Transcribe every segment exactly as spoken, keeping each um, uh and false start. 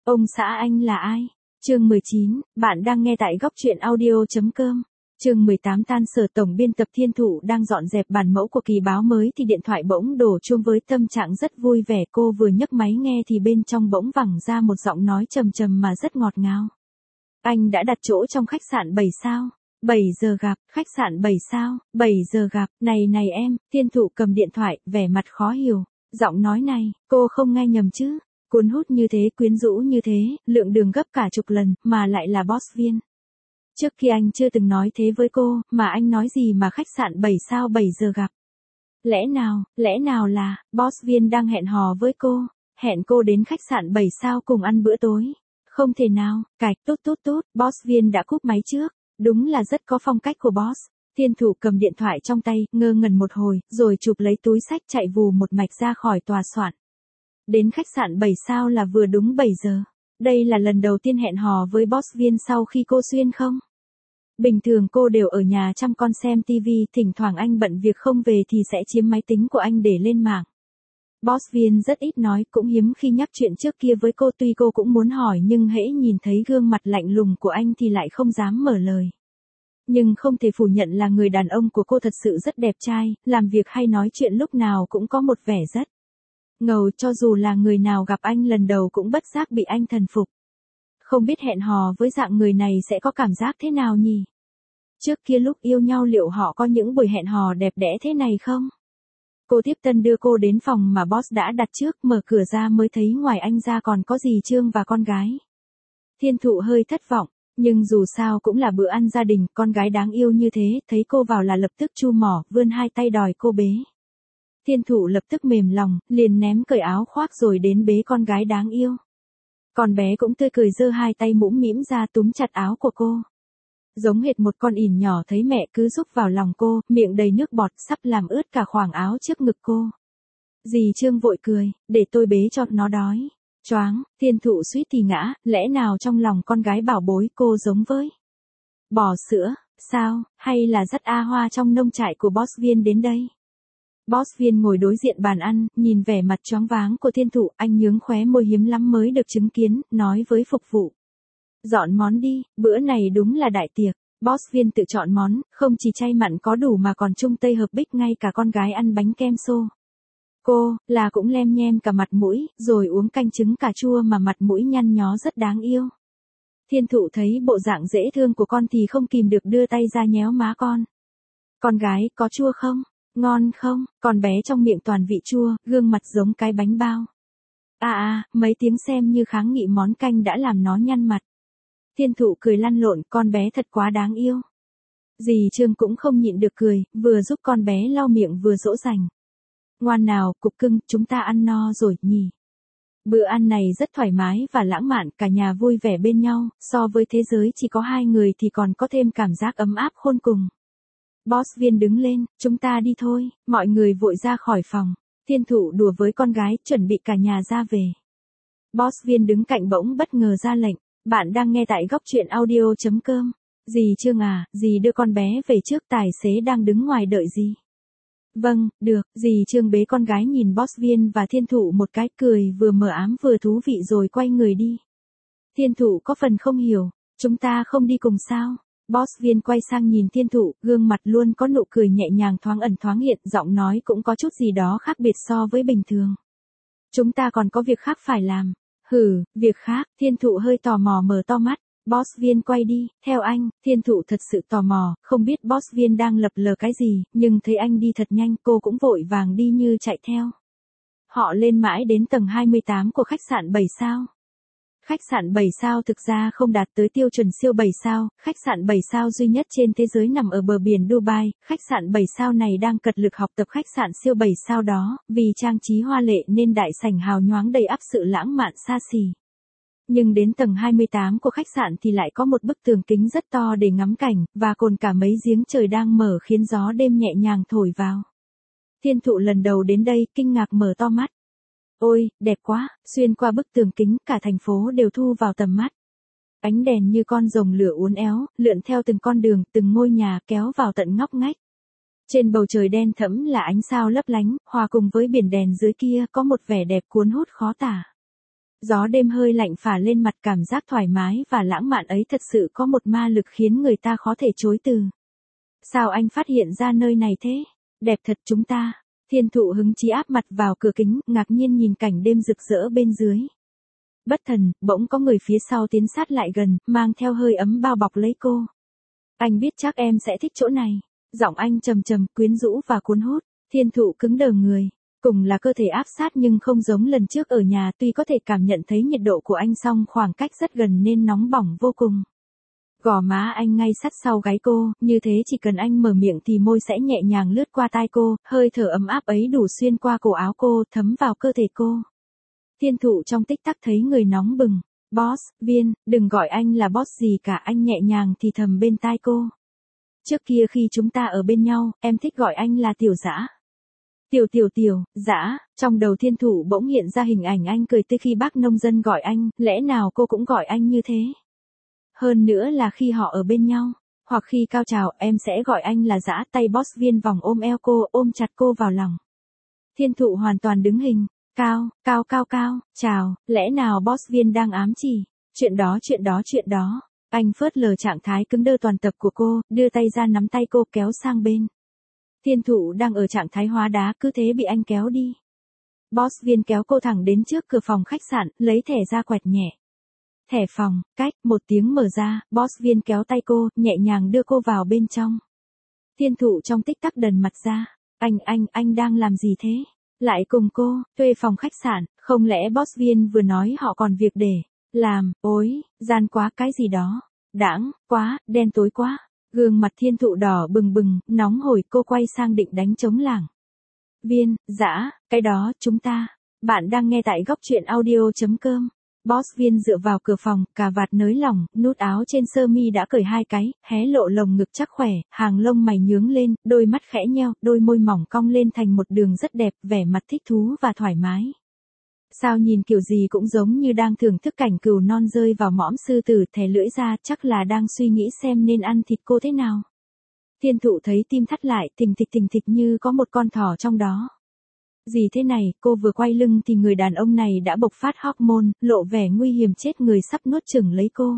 Ông xã anh là ai? Chương mười chín, bạn đang nghe tại góc truyện audio.com. Chương mười tám tan sở tổng biên tập Thiên Thụ đang dọn dẹp bản mẫu của kỳ báo mới thì điện thoại bỗng đổ chuông với tâm trạng rất vui vẻ. Cô vừa nhấc máy nghe thì bên trong bỗng vẳng ra một giọng nói trầm trầm mà rất ngọt ngào. Anh đã đặt chỗ trong khách sạn bảy sao. bảy giờ gặp, khách sạn bảy sao, bảy giờ gặp, này này em, Thiên Thụ cầm điện thoại, vẻ mặt khó hiểu. Giọng nói này, cô không nghe nhầm chứ? Cuốn hút như thế, quyến rũ như thế, lượng đường gấp cả chục lần, mà lại là boss viên. Trước khi anh chưa từng nói thế với cô, mà anh nói gì mà khách sạn bảy sao bảy giờ gặp. Lẽ nào, lẽ nào là, boss viên đang hẹn hò với cô, hẹn cô đến khách sạn bảy sao cùng ăn bữa tối. Không thể nào, cạch, tốt tốt tốt, boss viên đã cúp máy trước, đúng là rất có phong cách của boss. Thiên Thụ cầm điện thoại trong tay, ngơ ngẩn một hồi, rồi chụp lấy túi xách chạy vù một mạch ra khỏi tòa soạn. Đến khách sạn bảy sao là vừa đúng bảy giờ. Đây là lần đầu tiên hẹn hò với boss viên sau khi cô xuyên không? Bình thường cô đều ở nhà chăm con xem tivi, thỉnh thoảng anh bận việc không về thì sẽ chiếm máy tính của anh để lên mạng. Boss viên rất ít nói, cũng hiếm khi nhắc chuyện trước kia với cô, tuy cô cũng muốn hỏi nhưng hễ nhìn thấy gương mặt lạnh lùng của anh thì lại không dám mở lời. Nhưng không thể phủ nhận là người đàn ông của cô thật sự rất đẹp trai, làm việc hay nói chuyện lúc nào cũng có một vẻ rất ngầu, cho dù là người nào gặp anh lần đầu cũng bất giác bị anh thần phục. Không biết hẹn hò với dạng người này sẽ có cảm giác thế nào nhỉ? Trước kia lúc yêu nhau liệu họ có những buổi hẹn hò đẹp đẽ thế này không? Cô tiếp tân đưa cô đến phòng mà boss đã đặt trước, mở cửa ra mới thấy ngoài anh ra còn có dì Trương và con gái. Thiên Thụ hơi thất vọng, nhưng dù sao cũng là bữa ăn gia đình, con gái đáng yêu như thế, thấy cô vào là lập tức chu mỏ, vươn hai tay đòi cô bế. Thiên Thụ lập tức mềm lòng, liền ném cởi áo khoác rồi đến bế con gái đáng yêu. Con bé cũng tươi cười giơ hai tay mũm mĩm ra túm chặt áo của cô. Giống hệt một con ỉn nhỏ thấy mẹ cứ rúc vào lòng cô, miệng đầy nước bọt sắp làm ướt cả khoảng áo trước ngực cô. Dì Trương vội cười, để tôi bế cho nó đói. Choáng, Thiên Thụ suýt thì ngã, lẽ nào trong lòng con gái bảo bối cô giống với bò sữa, sao, hay là dắt A Hoa trong nông trại của boss viên đến đây? Boss viên ngồi đối diện bàn ăn, nhìn vẻ mặt choáng váng của Thiên Thụ, anh nhướng khóe môi hiếm lắm mới được chứng kiến, nói với phục vụ. Dọn món đi, bữa này đúng là đại tiệc. Boss viên tự chọn món, không chỉ chay mặn có đủ mà còn trung tây hợp bích, ngay cả con gái ăn bánh kem xô. Cô, là cũng lem nhem cả mặt mũi, rồi uống canh trứng cà chua mà mặt mũi nhăn nhó rất đáng yêu. Thiên Thụ thấy bộ dạng dễ thương của con thì không kìm được đưa tay ra nhéo má con. Con gái, có chua không? Ngon không? Con bé trong miệng toàn vị chua, gương mặt giống cái bánh bao. À à, mấy tiếng xem như kháng nghị món canh đã làm nó nhăn mặt. Thiên Thụ cười lăn lộn, con bé thật quá đáng yêu. Dì Trương cũng không nhịn được cười, vừa giúp con bé lau miệng vừa dỗ dành. Ngoan nào, cục cưng, chúng ta ăn no rồi, nhỉ? Bữa ăn này rất thoải mái và lãng mạn, cả nhà vui vẻ bên nhau, so với thế giới chỉ có hai người thì còn có thêm cảm giác ấm áp khôn cùng. Boss viên đứng lên, chúng ta đi thôi, mọi người vội ra khỏi phòng. Thiên Thụ đùa với con gái, chuẩn bị cả nhà ra về. Boss viên đứng cạnh bỗng bất ngờ ra lệnh, bạn đang nghe tại góc truyện audio.com. Dì Trương à, dì đưa con bé về trước, tài xế đang đứng ngoài đợi dì. Vâng, được, dì Trương bế con gái nhìn boss viên và Thiên Thụ một cái, cười vừa mờ ám vừa thú vị rồi quay người đi. Thiên Thụ có phần không hiểu, chúng ta không đi cùng sao? Boss viên quay sang nhìn Thiên Thụ, gương mặt luôn có nụ cười nhẹ nhàng thoáng ẩn thoáng hiện, giọng nói cũng có chút gì đó khác biệt so với bình thường. Chúng ta còn có việc khác phải làm. Hừ, việc khác, Thiên Thụ hơi tò mò mở to mắt. Boss viên quay đi, theo anh. Thiên Thụ thật sự tò mò, không biết boss viên đang lập lờ cái gì, nhưng thấy anh đi thật nhanh, cô cũng vội vàng đi như chạy theo. Họ lên mãi đến tầng hai mươi tám của khách sạn bảy sao. Khách sạn bảy sao thực ra không đạt tới tiêu chuẩn siêu bảy sao, khách sạn bảy sao duy nhất trên thế giới nằm ở bờ biển Dubai, khách sạn bảy sao này đang cật lực học tập khách sạn siêu bảy sao đó, vì trang trí hoa lệ nên đại sảnh hào nhoáng đầy ắp sự lãng mạn xa xỉ. Nhưng đến tầng hai mươi tám của khách sạn thì lại có một bức tường kính rất to để ngắm cảnh, và còn cả mấy giếng trời đang mở khiến gió đêm nhẹ nhàng thổi vào. Thiên Thụ lần đầu đến đây, kinh ngạc mở to mắt. Ôi, đẹp quá, xuyên qua bức tường kính, cả thành phố đều thu vào tầm mắt. Ánh đèn như con rồng lửa uốn éo, lượn theo từng con đường, từng ngôi nhà kéo vào tận ngóc ngách. Trên bầu trời đen thẫm là ánh sao lấp lánh, hòa cùng với biển đèn dưới kia có một vẻ đẹp cuốn hút khó tả. Gió đêm hơi lạnh phả lên mặt, cảm giác thoải mái và lãng mạn ấy thật sự có một ma lực khiến người ta khó thể chối từ. Sao anh phát hiện ra nơi này thế? Đẹp thật chúng ta. Thiên thụ hứng chí áp mặt vào cửa kính, ngạc nhiên nhìn cảnh đêm rực rỡ bên dưới. Bất thần, bỗng có người phía sau tiến sát lại gần, mang theo hơi ấm bao bọc lấy cô. Anh biết chắc em sẽ thích chỗ này. Giọng anh trầm trầm, quyến rũ và cuốn hút. Thiên thụ cứng đờ người. Cùng là cơ thể áp sát nhưng không giống lần trước ở nhà, tuy có thể cảm nhận thấy nhiệt độ của anh song khoảng cách rất gần nên nóng bỏng vô cùng. Gò má anh ngay sát sau gáy cô, như thế chỉ cần anh mở miệng thì môi sẽ nhẹ nhàng lướt qua tai cô, hơi thở ấm áp ấy đủ xuyên qua cổ áo cô, thấm vào cơ thể cô. Thiên thụ trong tích tắc thấy người nóng bừng. Boss, Viên, đừng gọi anh là boss gì cả, anh nhẹ nhàng thì thầm bên tai cô. Trước kia khi chúng ta ở bên nhau, em thích gọi anh là tiểu dã. Tiểu tiểu tiểu, dã, trong đầu thiên thủ bỗng hiện ra hình ảnh anh cười tươi khi bác nông dân gọi anh, lẽ nào cô cũng gọi anh như thế? Hơn nữa là khi họ ở bên nhau, hoặc khi cao trào em sẽ gọi anh là dã. Tay boss Viên vòng ôm eo cô, ôm chặt cô vào lòng. Thiên thụ hoàn toàn đứng hình, cao, cao cao cao, chào, lẽ nào boss Viên đang ám chỉ? Chuyện đó chuyện đó chuyện đó. Anh phớt lờ trạng thái cứng đơ toàn tập của cô, đưa tay ra nắm tay cô kéo sang bên. Thiên thụ đang ở trạng thái hóa đá cứ thế bị anh kéo đi. Boss Viên kéo cô thẳng đến trước cửa phòng khách sạn, lấy thẻ ra quẹt nhẹ. Thẻ phòng, cách, một tiếng mở ra, boss Viên kéo tay cô, nhẹ nhàng đưa cô vào bên trong. Thiên thụ trong tích tắc đần mặt ra. Anh, anh, anh đang làm gì thế? Lại cùng cô, thuê phòng khách sạn, không lẽ boss Viên vừa nói họ còn việc để làm, ối, gian quá cái gì đó. Đãng, quá, đen tối quá. Gương mặt thiên thụ đỏ bừng bừng, nóng hổi, cô quay sang định đánh trống lảng. Viên, dã, cái đó, chúng ta. Bạn đang nghe tại góc truyện audio chấm com. Boss Viên dựa vào cửa phòng, cà vạt nới lỏng, nút áo trên sơ mi đã cởi hai cái, hé lộ lồng ngực chắc khỏe, hàng lông mày nhướng lên, đôi mắt khẽ nheo, đôi môi mỏng cong lên thành một đường rất đẹp, vẻ mặt thích thú và thoải mái. Sao nhìn kiểu gì cũng giống như đang thưởng thức cảnh cừu non rơi vào mõm sư tử, thè lưỡi ra, chắc là đang suy nghĩ xem nên ăn thịt cô thế nào. Thiên thụ thấy tim thắt lại, thình thịch thình thịch như có một con thỏ trong đó. Gì thế này, cô vừa quay lưng thì người đàn ông này đã bộc phát hormone, lộ vẻ nguy hiểm chết người sắp nuốt chửng lấy cô.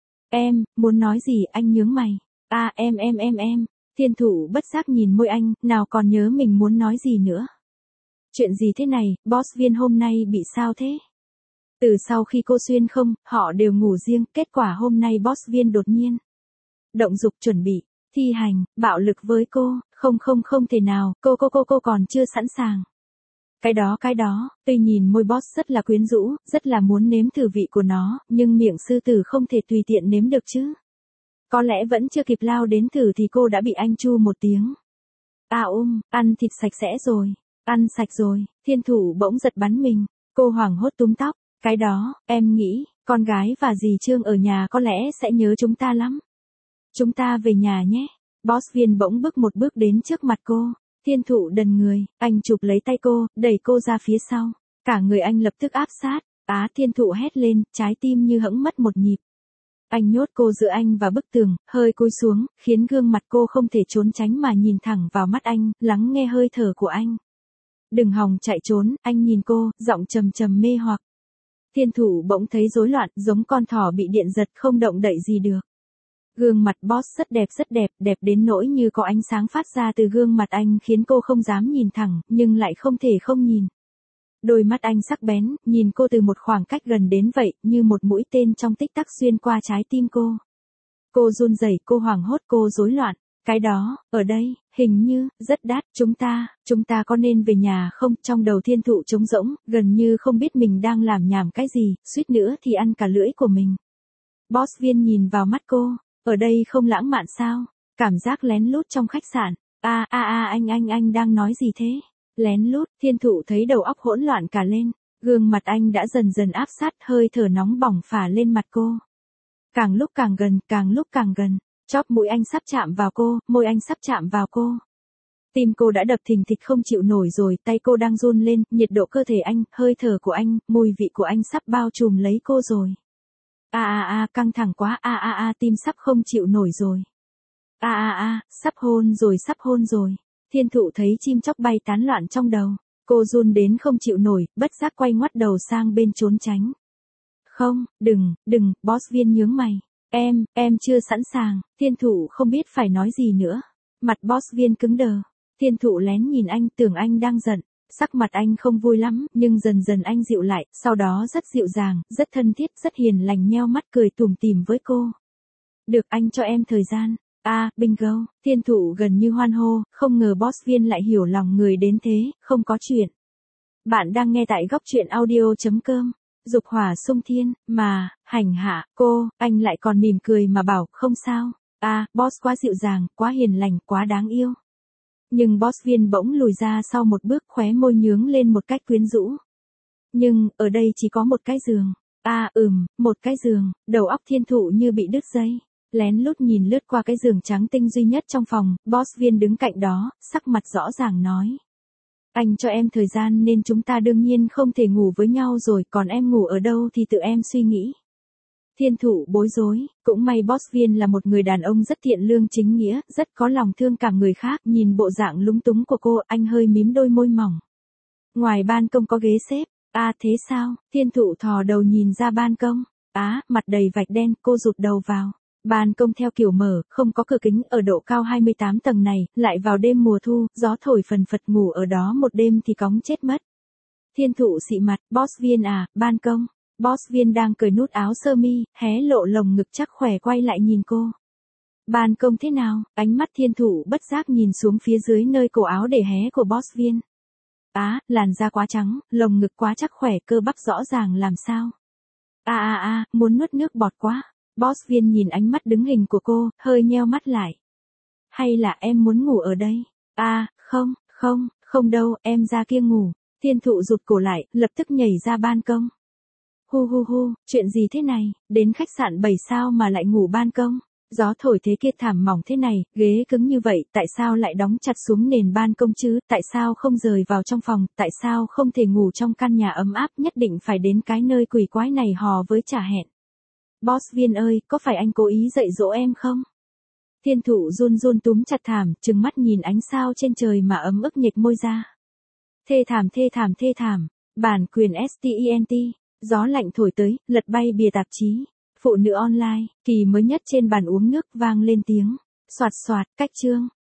Em, muốn nói gì, anh nhướng mày. À em em em em, thiên thụ bất giác nhìn môi anh, nào còn nhớ mình muốn nói gì nữa. Chuyện gì thế này, boss Viên hôm nay bị sao thế? Từ sau khi cô xuyên không, họ đều ngủ riêng, kết quả hôm nay boss Viên đột nhiên động dục chuẩn bị, thi hành, bạo lực với cô, không không không thể nào, cô cô cô cô còn chưa sẵn sàng. Cái đó cái đó, tuy nhìn môi boss rất là quyến rũ, rất là muốn nếm thử vị của nó, nhưng miệng sư tử không thể tùy tiện nếm được chứ. Có lẽ vẫn chưa kịp lao đến thử thì cô đã bị anh chu một tiếng. À um, ăn thịt sạch sẽ rồi. Ăn sạch rồi, thiên thủ bỗng giật bắn mình, cô hoảng hốt túm tóc, cái đó, em nghĩ, con gái và dì Trương ở nhà có lẽ sẽ nhớ chúng ta lắm. Chúng ta về nhà nhé. Boss Viên bỗng bước một bước đến trước mặt cô, thiên thụ đần người, anh chụp lấy tay cô, đẩy cô ra phía sau, cả người anh lập tức áp sát, á thiên thụ hét lên, trái tim như hẫng mất một nhịp. Anh nhốt cô giữa anh và bức tường, hơi cúi xuống, khiến gương mặt cô không thể trốn tránh mà nhìn thẳng vào mắt anh, lắng nghe hơi thở của anh. Đừng hòng chạy trốn, anh nhìn cô, giọng trầm trầm mê hoặc. Thiên thủ bỗng thấy rối loạn, giống con thỏ bị điện giật không động đậy gì được. Gương mặt boss rất đẹp rất đẹp, đẹp đến nỗi như có ánh sáng phát ra từ gương mặt anh khiến cô không dám nhìn thẳng, nhưng lại không thể không nhìn. Đôi mắt anh sắc bén, nhìn cô từ một khoảng cách gần đến vậy, như một mũi tên trong tích tắc xuyên qua trái tim cô. Cô run rẩy, cô hoảng hốt, cô rối loạn. Cái đó, ở đây, hình như, rất đắt, chúng ta, chúng ta có nên về nhà không? Trong đầu thiên thụ trống rỗng, gần như không biết mình đang làm nhảm cái gì, suýt nữa thì ăn cả lưỡi của mình. Boss Viên nhìn vào mắt cô, ở đây không lãng mạn sao? Cảm giác lén lút trong khách sạn. À à à anh anh anh đang nói gì thế? Lén lút, thiên thụ thấy đầu óc hỗn loạn cả lên, gương mặt anh đã dần dần áp sát, hơi thở nóng bỏng phả lên mặt cô. Càng lúc càng gần, càng lúc càng gần. Chóp mũi anh sắp chạm vào cô, môi anh sắp chạm vào cô. Tim cô đã đập thình thịch không chịu nổi rồi, tay cô đang run lên, nhiệt độ cơ thể anh, hơi thở của anh, mùi vị của anh sắp bao trùm lấy cô rồi. A a a, căng thẳng quá, a a a, tim sắp không chịu nổi rồi. A a a, sắp hôn rồi, sắp hôn rồi. Thiên thụ thấy chim chóc bay tán loạn trong đầu, cô run đến không chịu nổi, bất giác quay ngoắt đầu sang bên trốn tránh. Không, đừng, đừng, boss Viên nhướng mày. Em, em chưa sẵn sàng, Thiên Thụ không biết phải nói gì nữa. Mặt boss Viên cứng đờ. Thiên Thụ lén nhìn anh tưởng anh đang giận. Sắc mặt anh không vui lắm, nhưng dần dần anh dịu lại, sau đó rất dịu dàng, rất thân thiết, rất hiền lành nheo mắt cười tủm tỉm với cô. Được, anh cho em thời gian. À, bingo, Thiên Thụ gần như hoan hô, không ngờ boss Viên lại hiểu lòng người đến thế, không có chuyện. Bạn đang nghe tại góc truyện audio chấm com. Dục hỏa xung thiên, mà, hành hạ, cô, anh lại còn mỉm cười mà bảo, không sao. À, boss quá dịu dàng, quá hiền lành, quá đáng yêu. Nhưng boss Viên bỗng lùi ra sau một bước, khóe môi nhướng lên một cách quyến rũ. Nhưng, ở đây chỉ có một cái giường. À, ừm, một cái giường, đầu óc Thiên Thụ như bị đứt dây. Lén lút nhìn lướt qua cái giường trắng tinh duy nhất trong phòng, boss Viên đứng cạnh đó, sắc mặt rõ ràng nói. Anh cho em thời gian nên chúng ta đương nhiên không thể ngủ với nhau rồi, còn em ngủ ở đâu thì tự em suy nghĩ. Thiên Thụ bối rối, cũng may boss Viên là một người đàn ông rất thiện lương chính nghĩa, rất có lòng thương cảm người khác, nhìn bộ dạng lúng túng của cô, anh hơi mím đôi môi mỏng. Ngoài ban công có ghế xếp, à thế sao, Thiên Thụ thò đầu nhìn ra ban công, á, mặt đầy vạch đen, cô rụt đầu vào. Ban công theo kiểu mở, không có cửa kính, ở độ cao hai mươi tám tầng này, lại vào đêm mùa thu, gió thổi phần phật, ngủ ở đó một đêm thì cóng chết mất. Thiên Thụ xị mặt, boss Viên à, ban công. Boss Viên đang cởi nút áo sơ mi, hé lộ lồng ngực chắc khỏe quay lại nhìn cô. Ban công thế nào? Ánh mắt Thiên Thụ bất giác nhìn xuống phía dưới nơi cổ áo để hé của boss Viên. Á, làn da quá trắng, lồng ngực quá chắc khỏe, cơ bắp rõ ràng làm sao? À à à, muốn nuốt nước bọt quá. Boss Viên nhìn ánh mắt đứng hình của cô, hơi nheo mắt lại. Hay là em muốn ngủ ở đây? À, không, không, không đâu, em ra kia ngủ. Thiên Thụ rụt cổ lại, lập tức nhảy ra ban công. Hu hu hu, chuyện gì thế này, đến khách sạn bảy sao mà lại ngủ ban công? Gió thổi thế kia, thảm mỏng thế này, ghế cứng như vậy, tại sao lại đóng chặt xuống nền ban công chứ, tại sao không rời vào trong phòng, tại sao không thể ngủ trong căn nhà ấm áp, nhất định phải đến cái nơi quỷ quái này hò với trả hẹn. Boss Viên ơi, có phải anh cố ý dạy dỗ em không? Thiên Thụ run run túm chặt thảm, trừng mắt nhìn ánh sao trên trời mà ấm ức nhếch môi ra. Thê thảm thê thảm thê thảm, bản quyền stent, gió lạnh thổi tới, lật bay bìa tạp chí. Phụ nữ online, kỳ mới nhất trên bàn uống nước vang lên tiếng. Soạt soạt, cách chương.